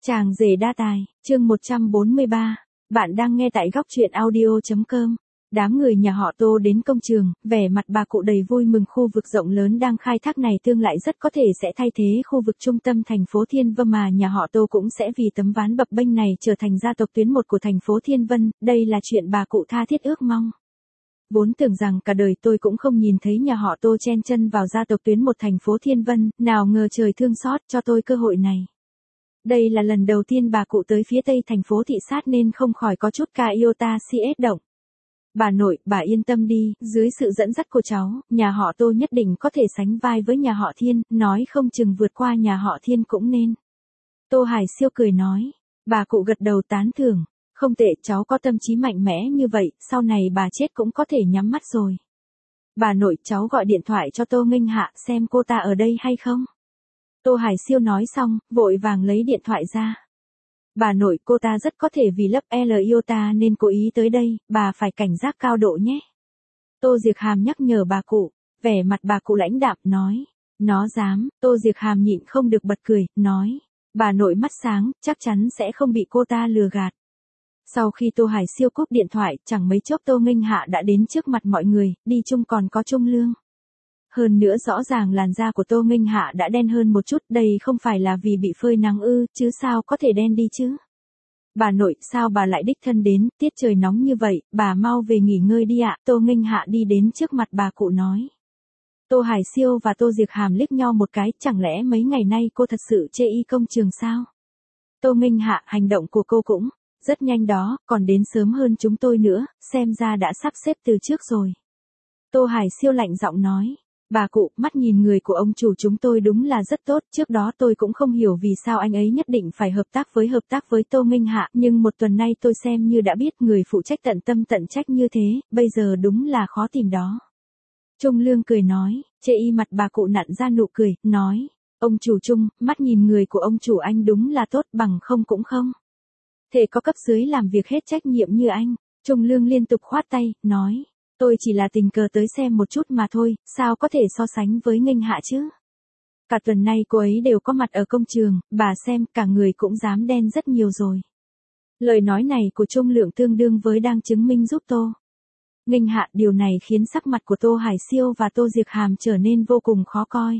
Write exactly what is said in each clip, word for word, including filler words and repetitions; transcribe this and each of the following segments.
Chàng rể đa tài, chương một trăm bốn mươi ba. Bạn đang nghe tại góc truyện audio chấm com. Đám người nhà họ Tô đến công trường, vẻ mặt bà cụ đầy vui mừng. Khu vực rộng lớn đang khai thác này tương lại rất có thể sẽ thay thế khu vực trung tâm thành phố Thiên Vân, mà nhà họ Tô cũng sẽ vì tấm ván bập bênh này trở thành gia tộc tuyến một của thành phố Thiên Vân. Đây là chuyện bà cụ tha thiết ước mong. Vốn tưởng rằng cả đời tôi cũng không nhìn thấy nhà họ Tô chen chân vào gia tộc tuyến một thành phố Thiên Vân, nào ngờ trời thương xót cho tôi cơ hội này. Đây là lần đầu tiên bà cụ tới phía tây thành phố thị sát nên không khỏi có chút ca iota si ét động. Bà nội, bà yên tâm đi, dưới sự dẫn dắt của cháu, nhà họ Tô nhất định có thể sánh vai với nhà họ Thiên, nói không chừng vượt qua nhà họ Thiên cũng nên. Tô Hải Siêu cười nói, bà cụ gật đầu tán thưởng, không tệ, cháu có tâm trí mạnh mẽ như vậy, sau này bà chết cũng có thể nhắm mắt rồi. Bà nội, cháu gọi điện thoại cho Tô Nghênh Hạ xem cô ta ở đây hay không. Tô Hải Siêu nói xong, vội vàng lấy điện thoại ra. Bà nội, cô ta rất có thể vì lấp L iota nên cố ý tới đây, bà phải cảnh giác cao độ nhé. Tô Diệc Hàm nhắc nhở bà cụ, vẻ mặt bà cụ lãnh đạm nói, nó dám. Tô Diệc Hàm nhịn không được bật cười, nói, bà nội mắt sáng, chắc chắn sẽ không bị cô ta lừa gạt. Sau khi Tô Hải Siêu cúp điện thoại, chẳng mấy chốc Tô Nghênh Hạ đã đến trước mặt mọi người, đi chung còn có Trung Lương. Hơn nữa rõ ràng làn da của Tô Nghênh Hạ đã đen hơn một chút, đây không phải là vì bị phơi nắng ư, chứ sao có thể đen đi chứ. Bà nội, sao bà lại đích thân đến, tiết trời nóng như vậy, bà mau về nghỉ ngơi đi ạ. Tô Nghênh Hạ đi đến trước mặt bà cụ nói. Tô Hải Siêu và Tô Diệc Hàm liếc nhau một cái, chẳng lẽ mấy ngày nay cô thật sự chê y công trường sao? Tô Nghênh Hạ, hành động của cô cũng rất nhanh đó, còn đến sớm hơn chúng tôi nữa, xem ra đã sắp xếp từ trước rồi. Tô Hải Siêu lạnh giọng nói. Bà cụ, mắt nhìn người của ông chủ chúng tôi đúng là rất tốt, trước đó tôi cũng không hiểu vì sao anh ấy nhất định phải hợp tác với hợp tác với Tô Nghênh Hạ, nhưng một tuần nay tôi xem như đã biết người phụ trách tận tâm tận trách như thế, bây giờ đúng là khó tìm đó. Trung Lương cười nói, chê y mặt bà cụ nặn ra nụ cười, nói, ông chủ Trung, mắt nhìn người của ông chủ anh đúng là tốt, bằng không cũng không thể có cấp dưới làm việc hết trách nhiệm như anh. Trung Lương liên tục khoát tay, nói. Tôi chỉ là tình cờ tới xem một chút mà thôi, sao có thể so sánh với Nghênh Hạ chứ? Cả tuần nay cô ấy đều có mặt ở công trường, bà xem, cả người cũng dám đen rất nhiều rồi. Lời nói này của Trung Lượng tương đương với đang chứng minh giúp Tô Nghênh Hạ, điều này khiến sắc mặt của Tô Hải Siêu và Tô Diệc Hàm trở nên vô cùng khó coi.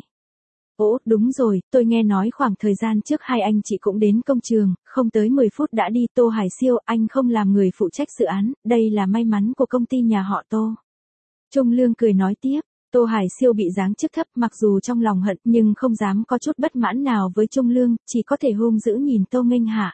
Ồ, đúng rồi, tôi nghe nói khoảng thời gian trước hai anh chị cũng đến công trường, không tới mười phút đã đi. Tô Hải Siêu, anh không làm người phụ trách dự án, đây là may mắn của công ty nhà họ Tô. Trung Lương cười nói tiếp, Tô Hải Siêu bị giáng chức thấp, mặc dù trong lòng hận nhưng không dám có chút bất mãn nào với Trung Lương, chỉ có thể hung dữ nhìn Tô Nghênh Hạ.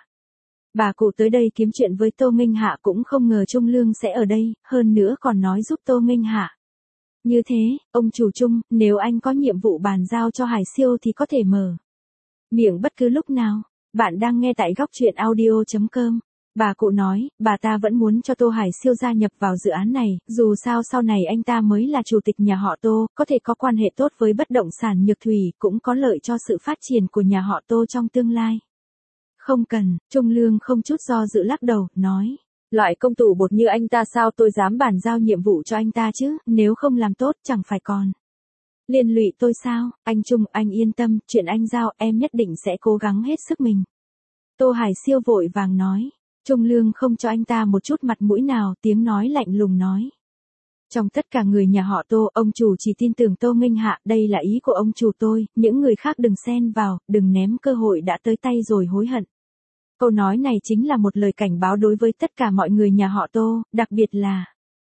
Bà cụ tới đây kiếm chuyện với Tô Nghênh Hạ cũng không ngờ Trung Lương sẽ ở đây, hơn nữa còn nói giúp Tô Nghênh Hạ. Như thế, ông chủ Trung, nếu anh có nhiệm vụ bàn giao cho Hải Siêu thì có thể mở miệng bất cứ lúc nào. Bạn đang nghe tại góc truyện audio chấm com. Bà cụ nói, bà ta vẫn muốn cho Tô Hải Siêu gia nhập vào dự án này, dù sao sau này anh ta mới là chủ tịch nhà họ Tô, có thể có quan hệ tốt với bất động sản Nhược Thủy, cũng có lợi cho sự phát triển của nhà họ Tô trong tương lai. Không cần. Trung Lương không chút do dự lắc đầu, nói. Loại công tủ bột như anh ta sao tôi dám bàn giao nhiệm vụ cho anh ta chứ, nếu không làm tốt chẳng phải còn liên lụy tôi sao? Anh Trung, anh yên tâm, chuyện anh giao em nhất định sẽ cố gắng hết sức mình. Tô Hải Siêu vội vàng nói. Trung Lương không cho anh ta một chút mặt mũi nào, tiếng nói lạnh lùng nói. Trong tất cả người nhà họ Tô, ông chủ chỉ tin tưởng Tô Nghênh Hạ, đây là ý của ông chủ tôi, những người khác đừng xen vào, đừng ném cơ hội đã tới tay rồi hối hận. Câu nói này chính là một lời cảnh báo đối với tất cả mọi người nhà họ Tô, đặc biệt là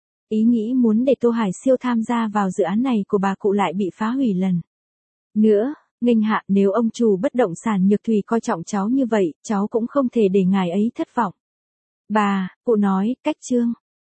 ý nghĩ muốn để Tô Hải Siêu tham gia vào dự án này của bà cụ lại bị phá hủy lần nữa. Nghênh Hạ, nếu ông chủ bất động sản Nhược Thủy coi trọng cháu như vậy, cháu cũng không thể để ngài ấy thất vọng. Bà, cụ nói, cách chương.